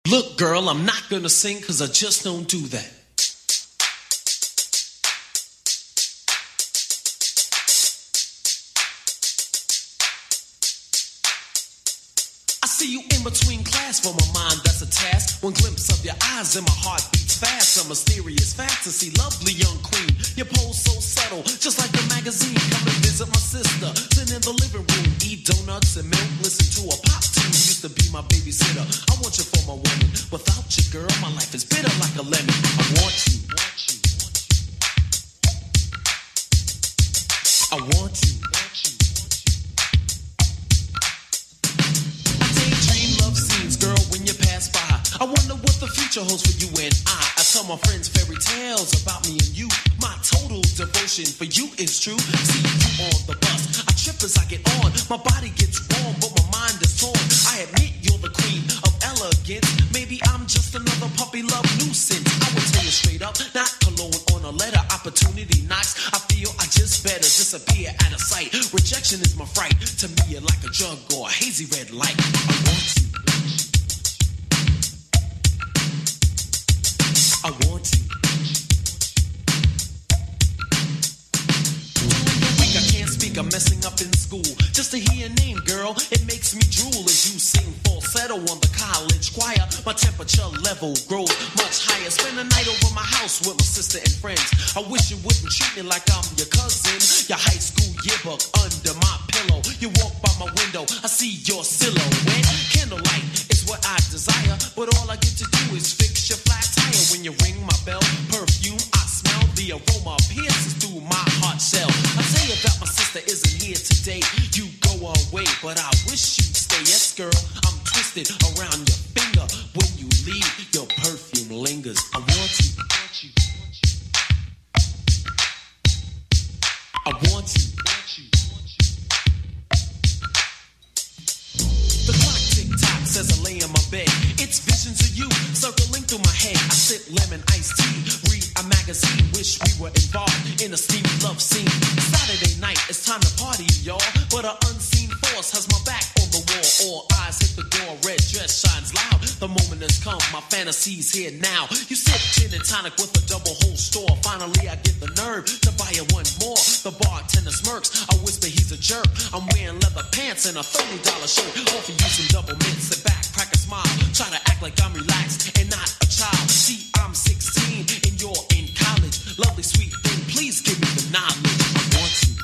Look, girl, I'm not gonna sing cause I just don't do that. I see you in between class, for my mind that's a task. One glimpse of your eyes and my heart beats fast. A mysterious fantasy, lovely young queen. Your pose so subtle, just like the magazine. Come and visit my sister, sit in the living room, eat donuts and milk, listen to a pop tune. Used to be my babysitter. I want you for my woman. Without you, girl, my life is bitter like a lemon. I want you. I want you. I daydream love scenes, girl, when you pass by. I wonder what the future holds for you and I tell my friends fairy tales about me and you. My total devotion for you is true. See you on the bus, I trip as I get on. My body gets warm, but my mind is torn. I admit you're the queen of elegance. Maybe I'm just another puppy love nuisance. I will tell you straight up, not cologne on a letter. Opportunity knocks, I feel I just better disappear out of sight. Rejection is my fright. To me, you're like a drug or a hazy red light. I want you. I want you. During the week I can't speak, I'm messing up in school. Just to hear your name, girl, it makes me drool as you sing falsetto on the college choir. My temperature level grows much higher. Spend the night over my house with my sister and friends. I wish you wouldn't treat me like I'm your cousin. Your high school yearbook under my pillow. You walk by my window, I see your silhouette. Candlelight is what I desire, but all I get to do is fix your flat tire. When you ring my bell, perfume I smell. The aroma pierces through my heart shell. I tell you that my sister isn't here today. You go away, but I wish you'd stay. Yes, girl, I'm twisted around your finger. When you leave, your perfume lingers. I want you. I want you. The clock tick-tock says I lay in my bed. It's visions of you circling through my head. I sip lemon iced tea, read a magazine. Wish we were involved in a steamy love scene. Saturday night, it's time to party, y'all. But an unseen force has my back on the wall. All eyes hit the door, red dress shines loud. The moment has come, my fantasy's here now. You sip gin and tonic with a double whole store. Finally, I get the nerve to buy you one more. The bartender smirks, I whisper he's a jerk. I'm wearing leather pants and a $30 shirt. Offer you some double mints, sit back, crack a smile. Try to act like I'm relaxed and not a child. See, I'm 16 and you're in college. Lovely sweet thing, please give me the knowledge. I want you.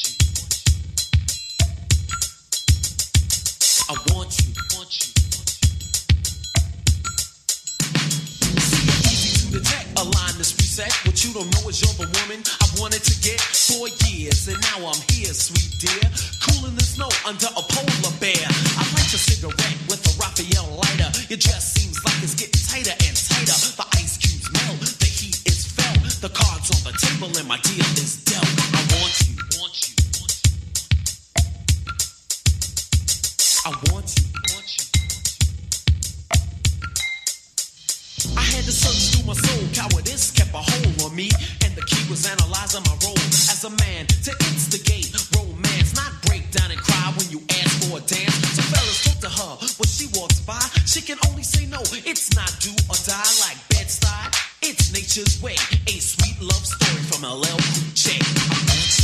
I want you. See, you're easy to detect. A line that's reset. What you don't know is you're the woman I wanted to get for years, and now I'm here, sweet dear. Cool in the snow under a polar bear. I light your cigarette with a Raphael lighter. Your dress seems like it's getting tighter and tighter. The ice cubes melt, the heat is felt. The cards on the table and my deal is dealt. I want you. I want you. I had to search through my soul. Cowardice kept a hold on me, and the key was analyzing my role as a man to instigate romance, not break down and cry when you ask for a dance. So fellas, talk to her when she walks by. She can only say no. It's not do or die like Bed-Stuy. It's nature's way. A sweet love story from LL Cool J. I want you.